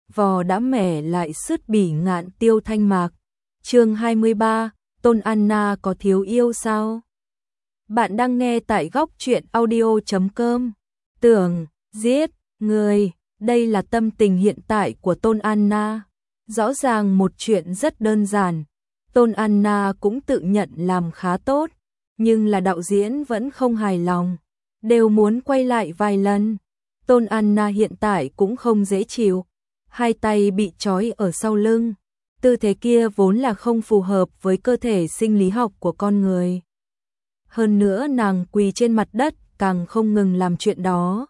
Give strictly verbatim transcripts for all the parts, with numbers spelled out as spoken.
vò đã mẻ lại sứt bỉ ngạn tiêu thanh mạc. Chương hai mươi ba, Tôn Anna có thiếu yêu sao? Bạn đang nghe tại góc truyện audio chấm com. Tưởng, giết, người, đây là tâm tình hiện tại của Tôn Anna. Rõ ràng một chuyện rất đơn giản, Tôn Anna cũng tự nhận làm khá tốt, nhưng là đạo diễn vẫn không hài lòng, đều muốn quay lại vài lần. Tôn Anna hiện tại cũng không dễ chịu, hai tay bị trói ở sau lưng, tư thế kia vốn là không phù hợp với cơ thể sinh lý học của con người. Hơn nữa nàng quỳ trên mặt đất càng không ngừng làm chuyện đó.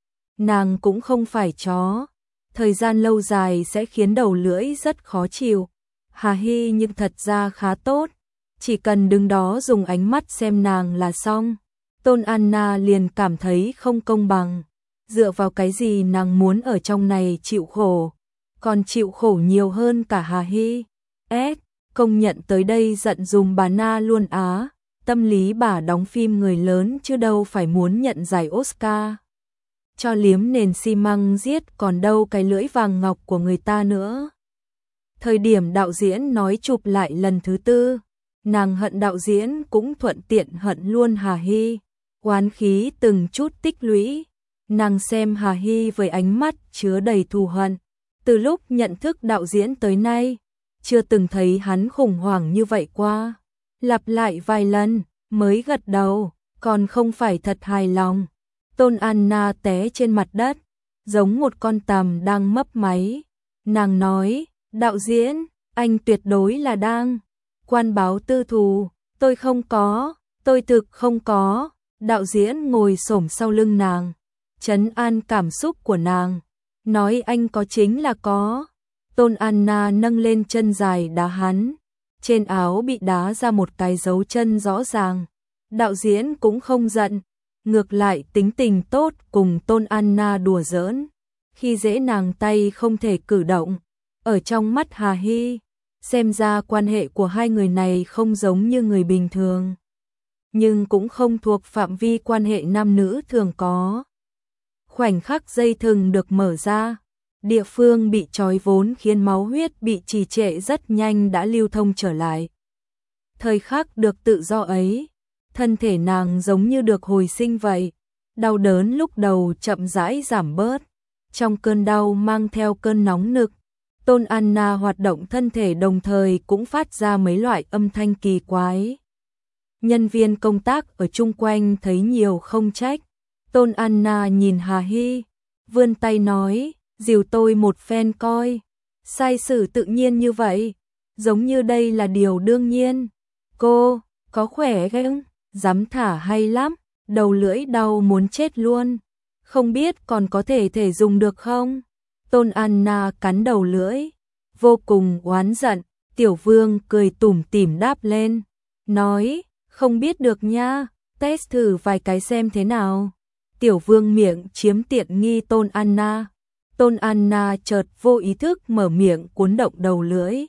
Nàng cũng không phải chó, thời gian lâu dài sẽ khiến đầu lưỡi rất khó chịu. Hà Hy nhưng thật ra khá tốt, chỉ cần đứng đó dùng ánh mắt xem nàng là xong. Tôn Anna liền cảm thấy không công bằng, dựa vào cái gì nàng muốn ở trong này chịu khổ, còn chịu khổ nhiều hơn cả Hà Hy. S, công nhận tới đây giận dùm bà Na luôn á, tâm lý bà đóng phim người lớn chứ đâu phải muốn nhận giải Oscar. Cho liếm nền xi măng giết còn đâu cái lưỡi vàng ngọc của người ta nữa. Thời điểm đạo diễn nói chụp lại lần thứ tư, nàng hận đạo diễn cũng thuận tiện hận luôn Hà Hy, oán khí từng chút tích lũy. Nàng xem Hà Hy với ánh mắt chứa đầy thù hận, từ lúc nhận thức đạo diễn tới nay, chưa từng thấy hắn khủng hoảng như vậy qua. Lặp lại vài lần, mới gật đầu, còn không phải thật hài lòng. Tôn Anna té trên mặt đất, giống một con tằm đang mấp máy. Nàng nói, đạo diễn, anh tuyệt đối là đang quan báo tư thù, tôi không có, tôi thực không có. Đạo diễn ngồi xổm sau lưng nàng, trấn an cảm xúc của nàng, nói anh có chính là có. Tôn Anna nâng lên chân dài đá hắn, trên áo bị đá ra một cái dấu chân rõ ràng. Đạo diễn cũng không giận, ngược lại tính tình tốt cùng Tôn Anna đùa giỡn, khi dễ nàng tay không thể cử động. Ở trong mắt Hà Hy, xem ra quan hệ của hai người này không giống như người bình thường, nhưng cũng không thuộc phạm vi quan hệ nam nữ thường có. Khoảnh khắc dây thừng được mở ra, địa phương bị trói vốn khiến máu huyết bị trì trệ rất nhanh đã lưu thông trở lại. Thời khắc được tự do ấy, thân thể nàng giống như được hồi sinh vậy, đau đớn lúc đầu chậm rãi giảm bớt, trong cơn đau mang theo cơn nóng nực. Tôn Anna hoạt động thân thể đồng thời cũng phát ra mấy loại âm thanh kỳ quái. Nhân viên công tác ở chung quanh thấy nhiều không trách. Tôn Anna nhìn Hà Hy, vươn tay nói, dìu tôi một phen coi. Sai sử tự nhiên như vậy, giống như đây là điều đương nhiên. Cô, có khỏe không? Dám thả hay lắm, đầu lưỡi đau muốn chết luôn. Không biết còn có thể thể dùng được không? Tôn Anna cắn đầu lưỡi, vô cùng oán giận. Tiểu Vương cười tủm tỉm đáp lên, nói, không biết được nha, test thử vài cái xem thế nào. Tiểu Vương miệng chiếm tiện nghi Tôn Anna. Tôn Anna chợt vô ý thức mở miệng cuốn động đầu lưỡi.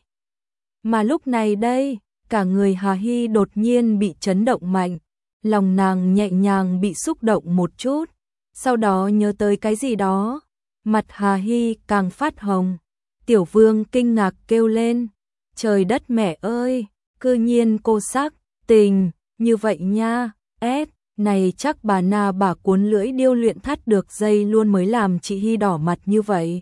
Mà lúc này đây, cả người Hà Hy đột nhiên bị chấn động mạnh, lòng nàng nhẹ nhàng bị xúc động một chút, sau đó nhớ tới cái gì đó, mặt Hà Hy càng phát hồng. Tiểu Vương kinh ngạc kêu lên, trời đất mẹ ơi, cư nhiên cô sắc tình như vậy nha. S, này chắc bà Na bà cuốn lưỡi điêu luyện thắt được dây luôn mới làm chị Hy đỏ mặt như vậy.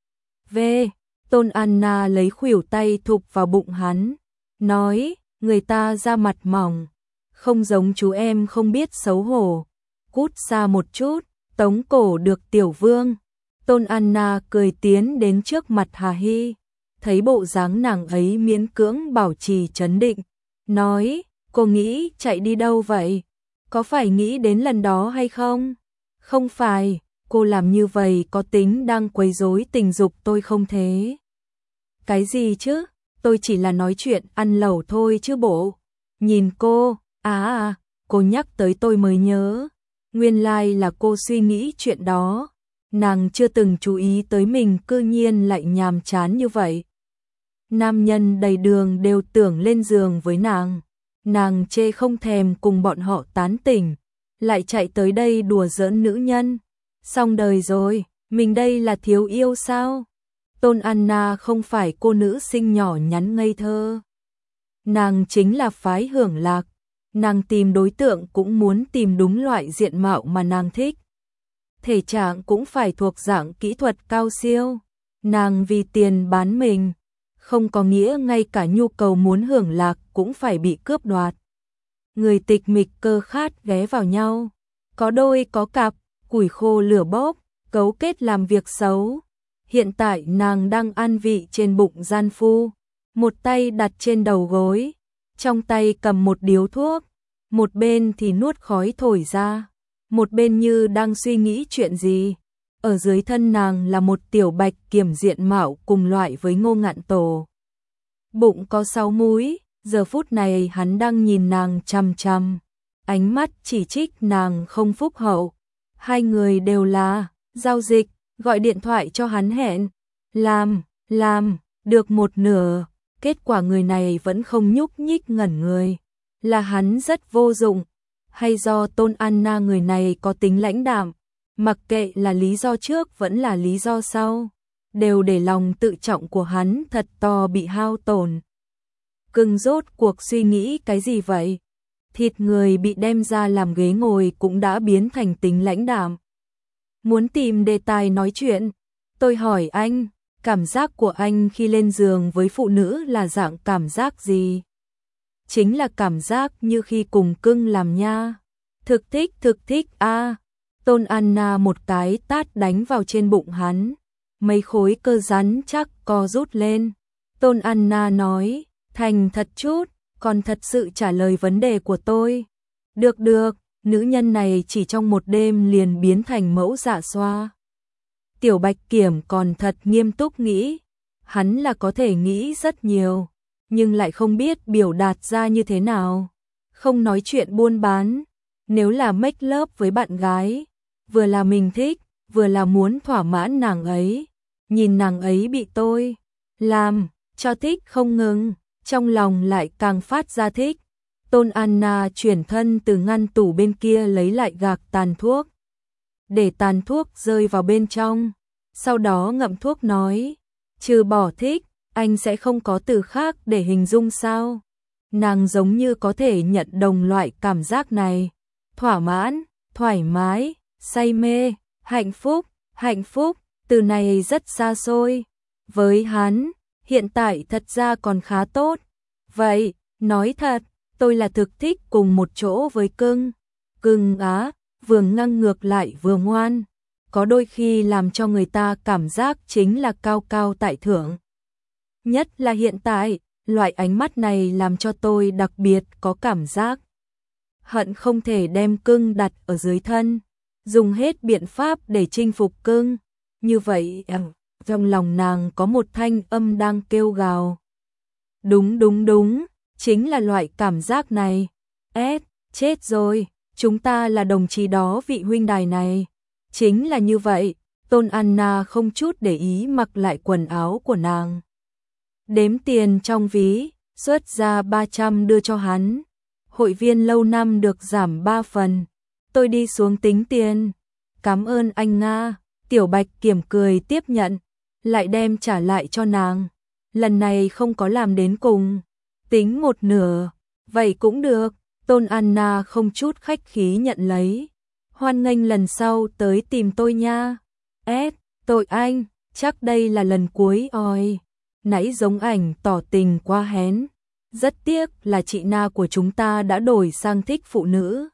V, Tôn Anna lấy khuỷu tay thụp vào bụng hắn, nói, người ta da mặt mỏng, không giống chú em không biết xấu hổ. Cút xa một chút, tống cổ được Tiểu Vương. Tôn Anna cười tiến đến trước mặt Hà Hy, thấy bộ dáng nàng ấy miễn cưỡng bảo trì trấn định, nói, cô nghĩ chạy đi đâu vậy? Có phải nghĩ đến lần đó hay không? Không phải, cô làm như vậy có tính đang quấy rối tình dục tôi không thế? Cái gì chứ? Tôi chỉ là nói chuyện ăn lẩu thôi chứ bộ. Nhìn cô, à à, cô nhắc tới tôi mới nhớ. Nguyên lai like là cô suy nghĩ chuyện đó. Nàng chưa từng chú ý tới mình cư nhiên lại nhàm chán như vậy. Nam nhân đầy đường đều tưởng lên giường với nàng. Nàng chê không thèm cùng bọn họ tán tỉnh, lại chạy tới đây đùa giỡn nữ nhân. Xong đời rồi, mình đây là thiếu yêu sao? Tôn Anna không phải cô nữ sinh nhỏ nhắn ngây thơ. Nàng chính là phái Hưởng Lạc. Nàng tìm đối tượng cũng muốn tìm đúng loại diện mạo mà nàng thích. Thể trạng cũng phải thuộc dạng kỹ thuật cao siêu. Nàng vì tiền bán mình, không có nghĩa ngay cả nhu cầu muốn hưởng lạc cũng phải bị cướp đoạt. Người tịch mịch cơ khát ghé vào nhau, có đôi có cặp, củi khô lửa bốc, cấu kết làm việc xấu. Hiện tại nàng đang an vị trên bụng gian phu, một tay đặt trên đầu gối, trong tay cầm một điếu thuốc, một bên thì nuốt khói thổi ra, một bên như đang suy nghĩ chuyện gì. Ở dưới thân nàng là một tiểu bạch kiểm diện mạo cùng loại với Ngô Ngạn Tổ. Bụng có sáu múi, giờ phút này hắn đang nhìn nàng chằm chằm, ánh mắt chỉ trích nàng không phúc hậu. Hai người đều là giao dịch, gọi điện thoại cho hắn hẹn, làm, làm, được một nửa, kết quả người này vẫn không nhúc nhích ngẩn người. Là hắn rất vô dụng, hay do Tôn Anna người này có tính lãnh đạm, mặc kệ là lý do trước vẫn là lý do sau, đều để lòng tự trọng của hắn thật to bị hao tổn. Cưng rốt cuộc suy nghĩ cái gì vậy? Thịt người bị đem ra làm ghế ngồi cũng đã biến thành tính lãnh đạm. Muốn tìm đề tài nói chuyện, tôi hỏi anh, cảm giác của anh khi lên giường với phụ nữ là dạng cảm giác gì? Chính là cảm giác như khi cùng cưng làm nha. Thực thích, thực thích a. À. Tôn Anna một cái tát đánh vào trên bụng hắn, mấy khối cơ rắn chắc co rút lên. Tôn Anna nói, thành thật chút, còn thật sự trả lời vấn đề của tôi. Được được, nữ nhân này chỉ trong một đêm liền biến thành mẫu dạ xoa. Tiểu Bạch Kiểm còn thật nghiêm túc nghĩ, hắn là có thể nghĩ rất nhiều, nhưng lại không biết biểu đạt ra như thế nào. Không nói chuyện buôn bán, nếu là make love với bạn gái, vừa là mình thích, vừa là muốn thỏa mãn nàng ấy. Nhìn nàng ấy bị tôi làm cho thích không ngừng, trong lòng lại càng phát ra thích. Tôn Anna chuyển thân từ ngăn tủ bên kia lấy lại gạc tàn thuốc, để tàn thuốc rơi vào bên trong, sau đó ngậm thuốc nói, trừ bỏ thích, anh sẽ không có từ khác để hình dung sao? Nàng giống như có thể nhận đồng loại cảm giác này. Thỏa mãn, thoải mái, say mê, hạnh phúc, hạnh phúc, từ này rất xa xôi. Với hắn, hiện tại thật ra còn khá tốt. Vậy, nói thật, tôi là thực thích cùng một chỗ với cưng. Cưng á, vừa ngang ngược lại vừa ngoan. Có đôi khi làm cho người ta cảm giác chính là cao cao tại thượng. Nhất là hiện tại, loại ánh mắt này làm cho tôi đặc biệt có cảm giác hận không thể đem cưng đặt ở dưới thân, dùng hết biện pháp để chinh phục cưng. Như vậy, trong lòng nàng có một thanh âm đang kêu gào. Đúng đúng đúng, chính là loại cảm giác này. Ết, chết rồi, chúng ta là đồng chí đó vị huynh đài này. Chính là như vậy, Tôn Anna không chút để ý mặc lại quần áo của nàng. Đếm tiền trong ví, xuất ra ba trăm đưa cho hắn. Hội viên lâu năm được giảm ba phần. Tôi đi xuống tính tiền. Cảm ơn anh Nga. Tiểu Bạch Kiểm cười tiếp nhận, lại đem trả lại cho nàng. Lần này không có làm đến cùng. Tính một nửa. Vậy cũng được. Tôn Anna không chút khách khí nhận lấy. Hoan nghênh lần sau tới tìm tôi nha. Ết, tội anh, chắc đây là lần cuối oi. Nãy giống ảnh tỏ tình quá hén. Rất tiếc là chị Na của chúng ta đã đổi sang thích phụ nữ.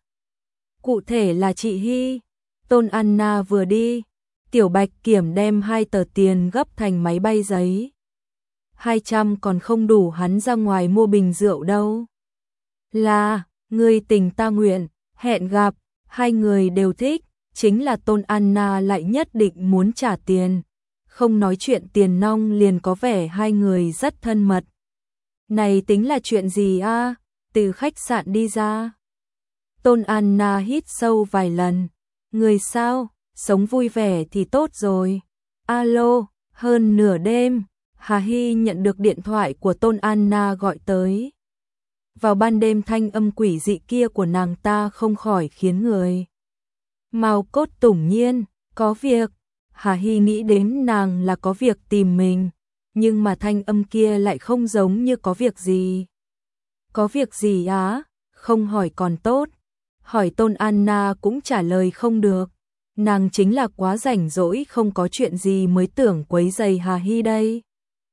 Cụ thể là chị Hy. Tôn Anna vừa đi, Tiểu Bạch Kiểm đem hai tờ tiền gấp thành máy bay giấy. Hai trăm còn không đủ hắn ra ngoài mua bình rượu đâu. Là, người tình ta nguyện, hẹn gặp, hai người đều thích, chính là Tôn Anna lại nhất định muốn trả tiền. Không nói chuyện tiền nong liền có vẻ hai người rất thân mật. Này tính là chuyện gì a? À? Từ khách sạn đi ra. Tôn Anna hít sâu vài lần. Người sao? Sống vui vẻ thì tốt rồi. Alo, hơn nửa đêm, Hà Hy nhận được điện thoại của Tôn Anna gọi tới. Vào ban đêm thanh âm quỷ dị kia của nàng ta không khỏi khiến người mao cốt tủng nhiên. Có việc. Hà Hy nghĩ đến nàng là có việc tìm mình, nhưng mà thanh âm kia lại không giống như có việc gì. Có việc gì á? Không hỏi còn tốt. Hỏi Tôn Anna cũng trả lời không được. Nàng chính là quá rảnh rỗi không có chuyện gì mới tưởng quấy giày Hà Hy đây.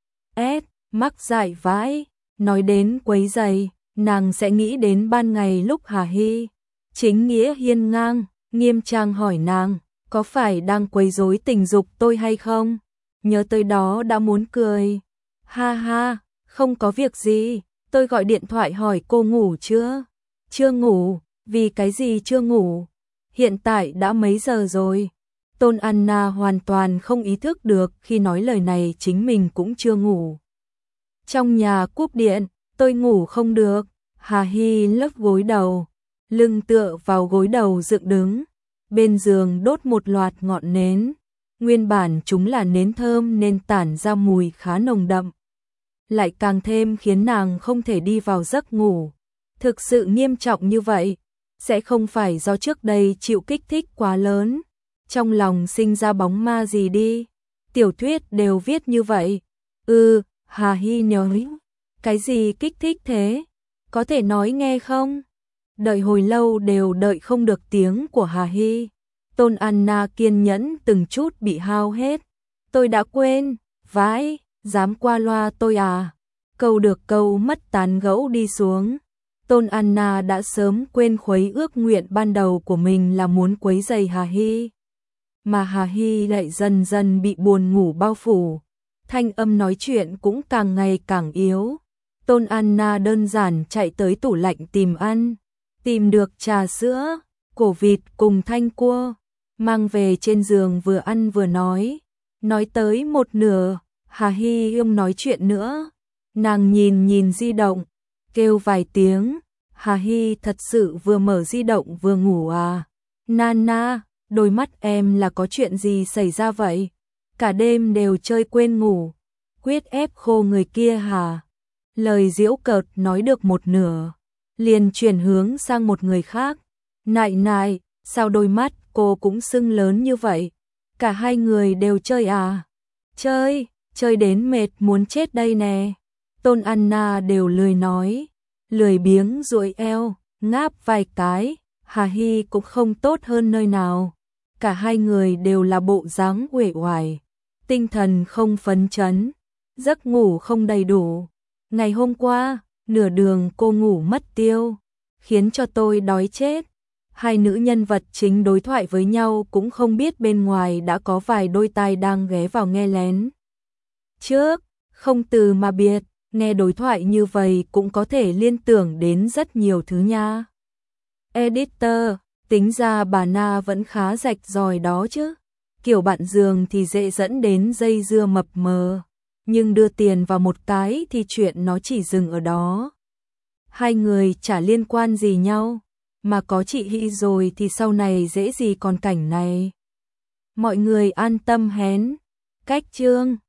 Ết, mắc dại vãi. Nói đến quấy giày, nàng sẽ nghĩ đến ban ngày lúc Hà Hy chính nghĩa hiên ngang, nghiêm trang hỏi nàng, có phải đang quấy rối tình dục tôi hay không? Nhớ tới đó đã muốn cười. Ha ha, không có việc gì, tôi gọi điện thoại hỏi cô ngủ chưa? Chưa ngủ, vì cái gì chưa ngủ? Hiện tại đã mấy giờ rồi? Tôn Anna hoàn toàn không ý thức được khi nói lời này chính mình cũng chưa ngủ. Trong nhà cúp điện, tôi ngủ không được. Hà Hy lấp gối đầu, lưng tựa vào gối đầu dựng đứng. Bên giường đốt một loạt ngọn nến. Nguyên bản chúng là nến thơm nên tản ra mùi khá nồng đậm. Lại càng thêm khiến nàng không thể đi vào giấc ngủ. Thực sự nghiêm trọng như vậy, sẽ không phải do trước đây chịu kích thích quá lớn, trong lòng sinh ra bóng ma gì đi. Tiểu thuyết đều viết như vậy. Ừ, Hà Hy nói. Cái gì kích thích thế? Có thể nói nghe không? Đợi hồi lâu đều đợi không được tiếng của Hà Hy. Tôn Anna kiên nhẫn từng chút bị hao hết. Tôi đã quên, vãi, dám qua loa tôi à? Câu được câu mất tán gẫu đi xuống. Tôn Anna đã sớm quên khuấy ước nguyện ban đầu của mình là muốn quấy giày Hà Hy. Mà Hà Hy lại dần dần bị buồn ngủ bao phủ. Thanh âm nói chuyện cũng càng ngày càng yếu. Tôn Anna đơn giản chạy tới tủ lạnh tìm ăn. Tìm được trà sữa, cổ vịt cùng thanh cua. Mang về trên giường vừa ăn vừa nói. Nói tới một nửa, Hà Hy không nói chuyện nữa. Nàng nhìn nhìn di động, kêu vài tiếng. Hà Hy thật sự vừa mở di động vừa ngủ à? Nana, đôi mắt em là có chuyện gì xảy ra vậy? Cả đêm đều chơi quên ngủ. Quyết ép khô người kia hả? Lời giễu cợt nói được một nửa, liền chuyển hướng sang một người khác. Nại nại, sao đôi mắt cô cũng sưng lớn như vậy? Cả hai người đều chơi à? Chơi, chơi đến mệt muốn chết đây nè. Tôn Anna đều lười nói, lười biếng duỗi eo, ngáp vài cái. Hà Hy cũng không tốt hơn nơi nào. Cả hai người đều là bộ dáng uể oải, tinh thần không phấn chấn, giấc ngủ không đầy đủ. Ngày hôm qua, nửa đường cô ngủ mất tiêu, khiến cho tôi đói chết. Hai nữ nhân vật chính đối thoại với nhau cũng không biết bên ngoài đã có vài đôi tai đang ghé vào nghe lén. Trước, không từ mà biệt, nghe đối thoại như vậy cũng có thể liên tưởng đến rất nhiều thứ nha. Editor, tính ra bà Na vẫn khá rạch ròi đó chứ. Kiểu bạn giường thì dễ dẫn đến dây dưa mập mờ, nhưng đưa tiền vào một cái thì chuyện nó chỉ dừng ở đó. Hai người chả liên quan gì nhau, mà có chị Hy rồi thì sau này dễ gì còn cảnh này. Mọi người an tâm hén. Cách chương